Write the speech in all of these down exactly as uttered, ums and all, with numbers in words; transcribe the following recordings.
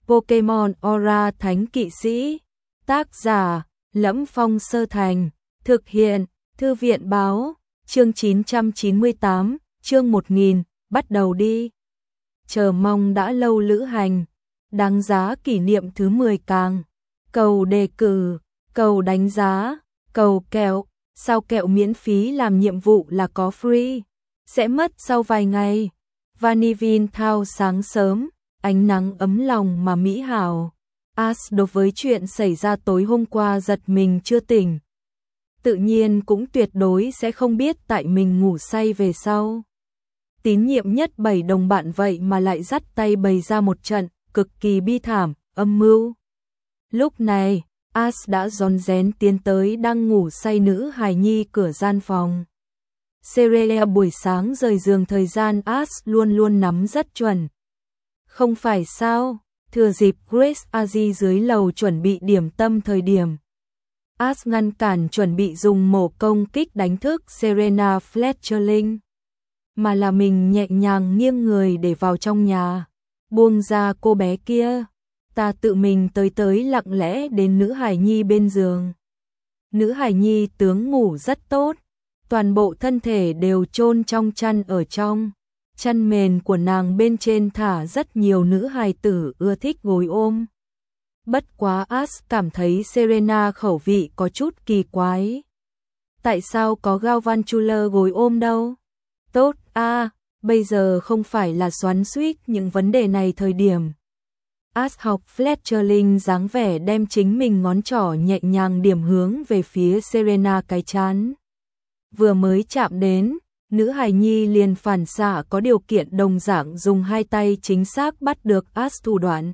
Pokemon Aura Thánh Kỵ Sĩ. Tác giả: Lẫm Phong Sơ Thành. Thực hiện: Thư viện Báo. Chương chín trăm chín mươi tám, chương một nghìn, bắt đầu đi. Chờ mong đã lâu lữ hành, đáng giá kỷ niệm thứ mười càng. Cầu đề cử, cầu đánh giá, cầu kẹo, sao kẹo miễn phí làm nhiệm vụ là có free, sẽ mất sau vài ngày. Vanillin thao sáng sớm, ánh nắng ấm lòng mà mỹ hảo. Ash đối với chuyện xảy ra tối hôm qua giật mình chưa tỉnh. Tự nhiên cũng tuyệt đối sẽ không biết tại mình ngủ say về sau. Tín nhiệm nhất bảy đồng bạn vậy mà lại dắt tay bày ra một trận cực kỳ bi thảm, âm mưu. Lúc này, Ash đã rón rén tiến tới đang ngủ say nữ hài nhi cửa gian phòng. Cerelia buổi sáng rời giường thời gian Ash luôn luôn nắm rất chuẩn. Không phải sao, thừa dịp Grace Aji dưới lầu chuẩn bị điểm tâm thời điểm. Ash ngăn cản chuẩn bị dùng mổ công kích đánh thức Serena Fletcherling. Mà là mình nhẹ nhàng nghiêng người để vào trong nhà. Buông ra cô bé kia. Ta tự mình tới tới lặng lẽ đến nữ hài nhi bên giường. Nữ hài nhi tướng ngủ rất tốt. Toàn bộ thân thể đều chôn trong chăn ở trong. Chăn mền của nàng bên trên thả rất nhiều nữ hài tử ưa thích gối ôm. Bất quá Ash cảm thấy Serena khẩu vị có chút kỳ quái. Tại sao có Galvantula gối ôm đâu? Tốt a, à, bây giờ không phải là xoắn xuýt những vấn đề này thời điểm. Ash học Fletcherling dáng vẻ đem chính mình ngón trỏ nhẹ nhàng điểm hướng về phía Serena cái trán. Vừa mới chạm đến, nữ hài nhi liền phản xạ có điều kiện đồng dạng dùng hai tay chính xác bắt được Ash thủ đoạn.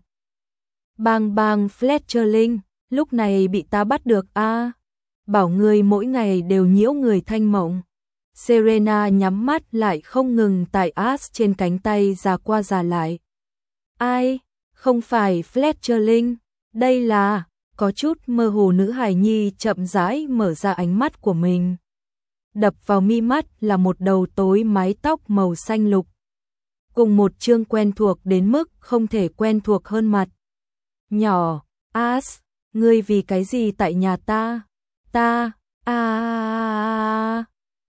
Bang bang Fletcherling, lúc này bị ta bắt được a. À, bảo người mỗi ngày đều nhiễu người thanh mộng. Serena nhắm mắt lại không ngừng tại Ash trên cánh tay già qua già lại. Ai? Không phải Fletcherling, đây là, có chút mơ hồ nữ hài nhi chậm rãi mở ra ánh mắt của mình. Đập vào mi mắt là một đầu tối mái tóc màu xanh lục. Cùng một chương quen thuộc đến mức không thể quen thuộc hơn mặt. Nhỏ, Ash, ngươi vì cái gì tại nhà ta? Ta, a à...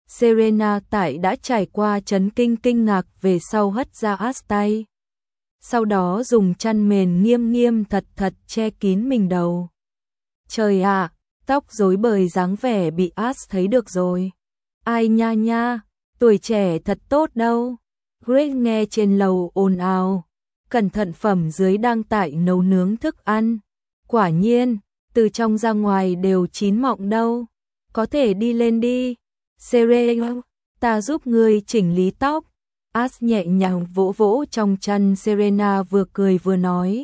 Serena tại đã trải qua chấn kinh kinh ngạc về sau hất ra Ash tay. Sau đó dùng chăn mền nghiêm nghiêm thật thật che kín mình đầu. Trời ạ, à, tóc rối bời dáng vẻ bị Ash thấy được rồi. Ai nha nha, tuổi trẻ thật tốt đâu. Grace nghe trên lầu ồn ào. Cẩn thận phẩm dưới đang tại nấu nướng thức ăn. Quả nhiên, từ trong ra ngoài đều chín mọng đâu. Có thể đi lên đi. Serena, ta giúp ngươi chỉnh lý tóc. Ash nhẹ nhàng vỗ vỗ trong chăn. Serena vừa cười vừa nói.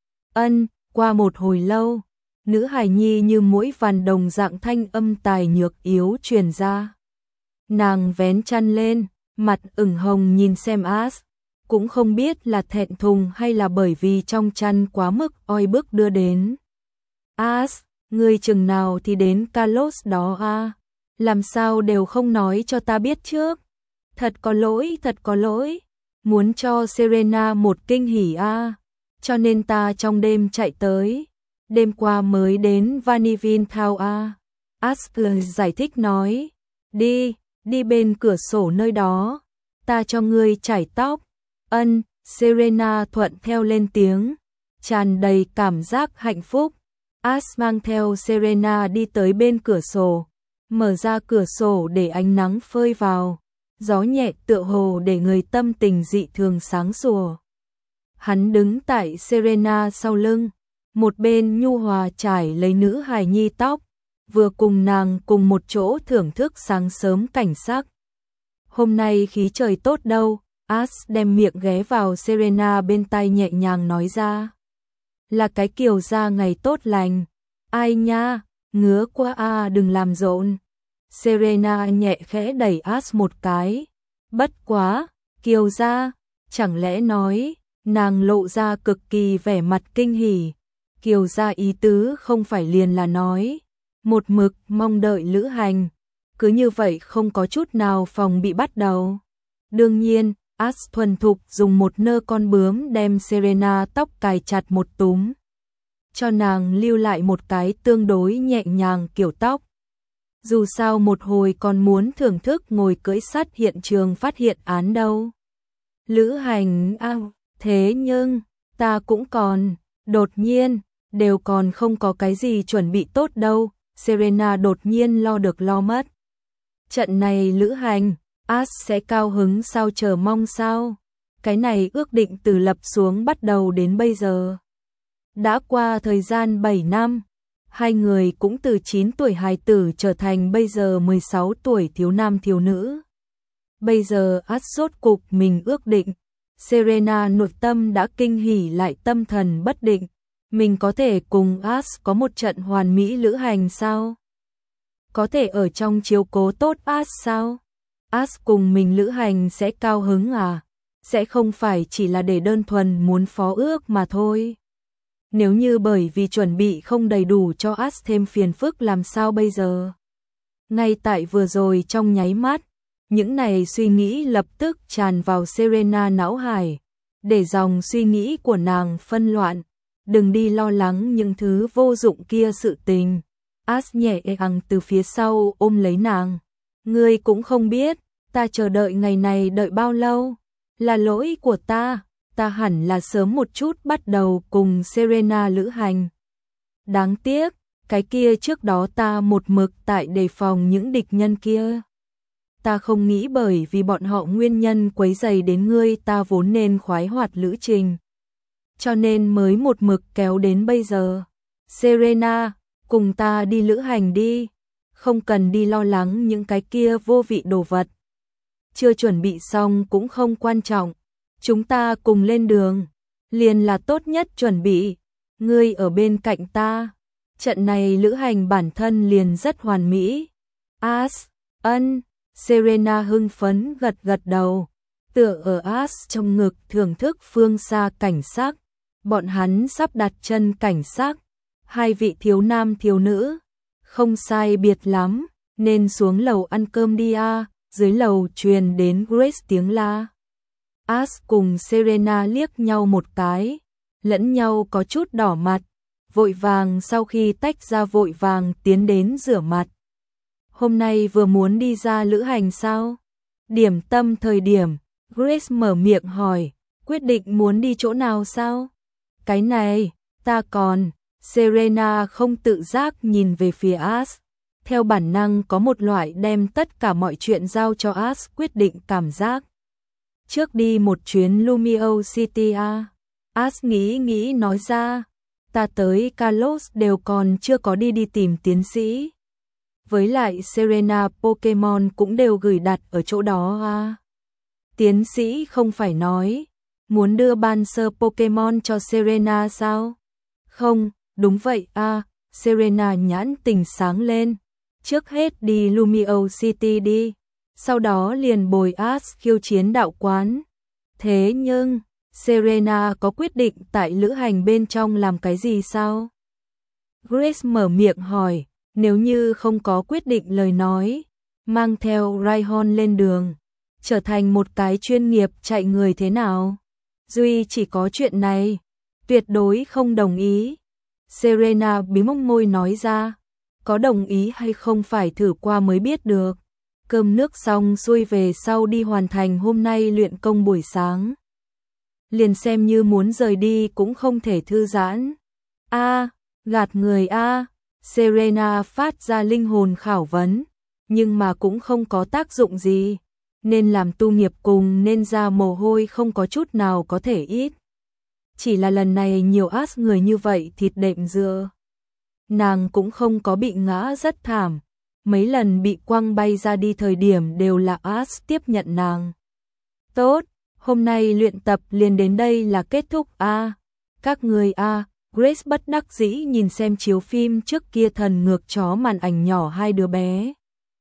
Ân, qua một hồi lâu, nữ hài nhi như mũi vằn đồng dạng thanh âm tài nhược yếu truyền ra. Nàng vén chăn lên, mặt ửng hồng nhìn xem Ash. Cũng không biết là thẹn thùng hay là bởi vì trong chăn quá mức oi bức đưa đến. Ash, ngươi chừng nào thì đến Kalos đó a? À? Làm sao đều không nói cho ta biết trước? Thật có lỗi, thật có lỗi. Muốn cho Serena một kinh hỉ a, à? Cho nên ta trong đêm chạy tới. Đêm qua mới đến Vanillin Thao a. À? Ash giải thích nói. Đi, đi bên cửa sổ nơi đó. Ta cho ngươi chải tóc. Ân, Serena thuận theo lên tiếng, tràn đầy cảm giác hạnh phúc. Ash mang theo Serena đi tới bên cửa sổ, mở ra cửa sổ để ánh nắng phơi vào, gió nhẹ tựa hồ để người tâm tình dị thường sáng sủa. Hắn đứng tại Serena sau lưng, một bên nhu hòa trải lấy nữ hài nhi tóc, vừa cùng nàng cùng một chỗ thưởng thức sáng sớm cảnh sắc. Hôm nay khí trời tốt đâu. Ash đem miệng ghé vào Serena bên tai nhẹ nhàng nói ra. Là cái kiểu ra ngày tốt lành. Ai nha, ngứa quá à, đừng làm rộn. Serena nhẹ khẽ đẩy Ash một cái. Bất quá, kiều ra, chẳng lẽ nói, nàng lộ ra cực kỳ vẻ mặt kinh hỉ. Kiều ra ý tứ không phải liền là nói. Một mực mong đợi lữ hành. Cứ như vậy không có chút nào phòng bị bắt đầu. Đương nhiên, Ash thuần thục dùng một nơ con bướm đem Serena tóc cài chặt một túm, cho nàng lưu lại một cái tương đối nhẹ nhàng kiểu tóc. Dù sao một hồi còn muốn thưởng thức ngồi cưỡi sắt hiện trường phát hiện án đâu. Lữ hành a, à, thế nhưng, ta cũng còn, đột nhiên, đều còn không có cái gì chuẩn bị tốt đâu, Serena đột nhiên lo được lo mất. Trận này lữ hành, Ash sẽ cao hứng sao, chờ mong sao? Cái này ước định từ lập xuống bắt đầu đến bây giờ. Đã qua thời gian bảy năm, hai người cũng từ chín tuổi hài tử trở thành bây giờ mười sáu tuổi thiếu nam thiếu nữ. Bây giờ Ash rốt cục mình ước định, Serena nội tâm đã kinh hỉ lại tâm thần bất định, mình có thể cùng Ash có một trận hoàn mỹ lữ hành sao? Có thể ở trong chiếu cố tốt Ash sao? Ash cùng mình lữ hành sẽ cao hứng à? Sẽ không phải chỉ là để đơn thuần muốn phó ước mà thôi. Nếu như bởi vì chuẩn bị không đầy đủ cho Ash thêm phiền phức làm sao bây giờ? Ngay tại vừa rồi trong nháy mắt, những này suy nghĩ lập tức tràn vào Serena não hải, để dòng suy nghĩ của nàng phân loạn. Đừng đi lo lắng những thứ vô dụng kia sự tình. Ash nhẹ nhàng từ phía sau ôm lấy nàng. Ngươi cũng không biết, ta chờ đợi ngày này đợi bao lâu. Là lỗi của ta, ta hẳn là sớm một chút bắt đầu cùng Serena lữ hành. Đáng tiếc, cái kia trước đó ta một mực tại đề phòng những địch nhân kia. Ta không nghĩ bởi vì bọn họ nguyên nhân quấy rầy đến ngươi, ta vốn nên khoái hoạt lữ trình. Cho nên mới một mực kéo đến bây giờ. Serena, cùng ta đi lữ hành đi, không cần đi lo lắng những cái kia vô vị đồ vật. Chưa chuẩn bị xong cũng không quan trọng, chúng ta cùng lên đường, liền là tốt nhất chuẩn bị, ngươi ở bên cạnh ta. Trận này lữ hành bản thân liền rất hoàn mỹ. Ash, ân, Serena hưng phấn gật gật đầu, tựa ở Ash trong ngực thưởng thức phương xa cảnh sắc. Bọn hắn sắp đặt chân cảnh sắc, hai vị thiếu nam thiếu nữ, không sai biệt lắm, nên xuống lầu ăn cơm đi a. Dưới lầu truyền đến Grace tiếng la. Ash cùng Serena liếc nhau một cái, lẫn nhau có chút đỏ mặt, vội vàng sau khi tách ra vội vàng tiến đến rửa mặt. Hôm nay vừa muốn đi ra lữ hành sao? Điểm tâm thời điểm, Grace mở miệng hỏi, quyết định muốn đi chỗ nào sao? Cái này, ta còn, Serena không tự giác nhìn về phía Ash. Theo bản năng có một loại đem tất cả mọi chuyện giao cho Ash quyết định cảm giác. Trước đi một chuyến Lumio City a. Ash nghĩ nghĩ nói ra, ta tới Kalos đều còn chưa có đi đi tìm tiến sĩ. Với lại Serena Pokemon cũng đều gửi đặt ở chỗ đó a. Tiến sĩ không phải nói, muốn đưa ban sơ Pokemon cho Serena sao? Không, đúng vậy a. Serena nhãn tình sáng lên. Trước hết đi Lumio City đi, sau đó liền bồi Ash khiêu chiến đạo quán. Thế nhưng, Serena có quyết định tại lữ hành bên trong làm cái gì sao? Grace mở miệng hỏi, nếu như không có quyết định lời nói, mang theo Rhyhorn lên đường, trở thành một cái chuyên nghiệp chạy người thế nào? Duy chỉ có chuyện này, tuyệt đối không đồng ý. Serena bí mông môi nói ra, có đồng ý hay không phải thử qua mới biết được. Cơm nước xong xuôi về sau đi hoàn thành hôm nay luyện công buổi sáng. Liền xem như muốn rời đi cũng không thể thư giãn. A, gạt người a. Serena phát ra linh hồn khảo vấn, nhưng mà cũng không có tác dụng gì. Nên làm tu nghiệp cùng nên ra mồ hôi không có chút nào có thể ít. Chỉ là lần này nhiều Ash người như vậy thịt đệm dựa. Nàng cũng không có bị ngã rất thảm, mấy lần bị quăng bay ra đi thời điểm đều là Ash tiếp nhận nàng. Tốt, hôm nay luyện tập liền đến đây là kết thúc a. À, các người a. À, Grace bất đắc dĩ nhìn xem chiếu phim trước kia thần ngược chó màn ảnh nhỏ hai đứa bé.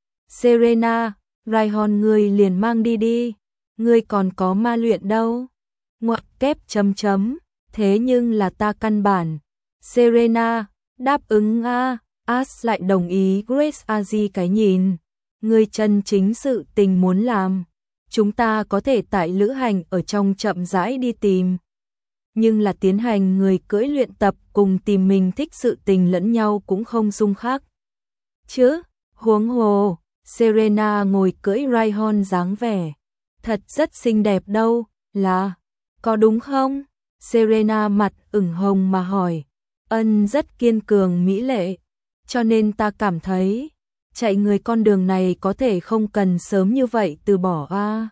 Serena, Rhyhorn ngươi liền mang đi đi, ngươi còn có ma luyện đâu. Ngoặc kép chấm chấm, thế nhưng là ta căn bản. Serena, đáp ứng a. Ash lại đồng ý. Grace a di cái nhìn, ngươi chân chính sự tình muốn làm, chúng ta có thể tại lữ hành ở trong chậm rãi đi tìm. Nhưng là tiến hành người cưỡi luyện tập cùng tìm mình thích sự tình lẫn nhau cũng không xung khắc. Chứ, huống hồ, Serena ngồi cưỡi Rhyhorn dáng vẻ. Thật rất xinh đẹp đâu, là, có đúng không? Serena mặt ửng hồng mà hỏi. Ân rất kiên cường mỹ lệ, cho nên ta cảm thấy, chạy người con đường này có thể không cần sớm như vậy từ bỏ a.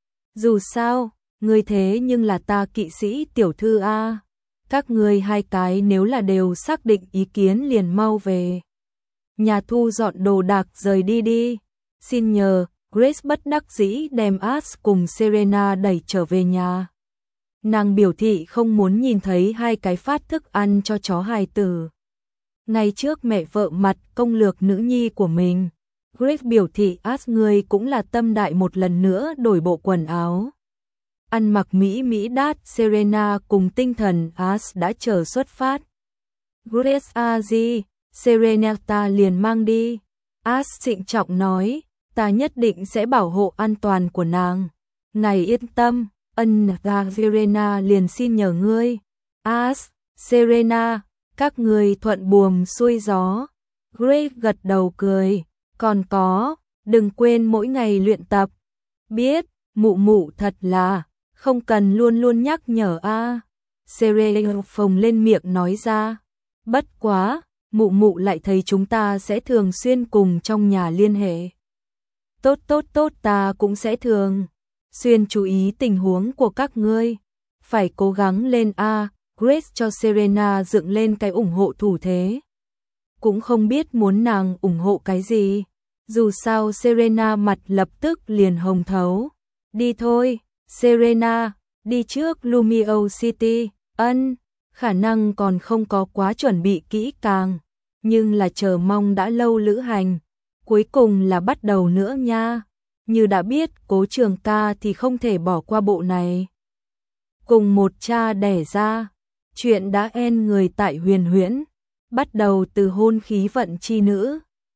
Dù sao, ngươi thế nhưng là ta kỵ sĩ tiểu thư a. Các ngươi hai cái nếu là đều xác định ý kiến liền mau về. Nhà thu dọn đồ đạc rời đi đi. Xin nhờ, Grace bất đắc dĩ đem Ash cùng Serena đẩy trở về nhà. Nàng biểu thị không muốn nhìn thấy hai cái phát thức ăn cho chó hài tử. Ngay trước mẹ vợ mặt công lược nữ nhi của mình, Grace biểu thị Ash ngươi cũng là tâm đại một lần nữa đổi bộ quần áo. Ăn mặc mỹ mỹ đát, Serena cùng tinh thần Ash đã chờ xuất phát. Grace a di, Serena ta liền mang đi. Ash trịnh trọng nói, ta nhất định sẽ bảo hộ an toàn của nàng. Ngài yên tâm. Ân và Serena liền xin nhờ ngươi. Ash, Serena, các người thuận buồm xuôi gió. Grace gật đầu cười. Còn có, đừng quên mỗi ngày luyện tập. Biết, mụ mụ thật là, không cần luôn luôn nhắc nhở a. À. Serena phồng lên miệng nói ra. Bất quá, mụ mụ lại thấy chúng ta sẽ thường xuyên cùng trong nhà liên hệ. Tốt tốt tốt ta cũng sẽ thường xuyên chú ý tình huống của các ngươi. Phải cố gắng lên a. Grace cho Serena dựng lên cái ủng hộ thủ thế. Cũng không biết muốn nàng ủng hộ cái gì. Dù sao Serena mặt lập tức liền hồng thấu. Đi thôi, Serena, đi trước Lumio City. Ân, khả năng còn không có quá chuẩn bị kỹ càng, nhưng là chờ mong đã lâu lữ hành. Cuối cùng là bắt đầu nữa nha. Như đã biết Cố Trường Ca thì không thể bỏ qua bộ này. Cùng một cha đẻ ra, chuyện đã en người tại Huyền Huyễn, bắt đầu từ hôn khí vận chi nữ,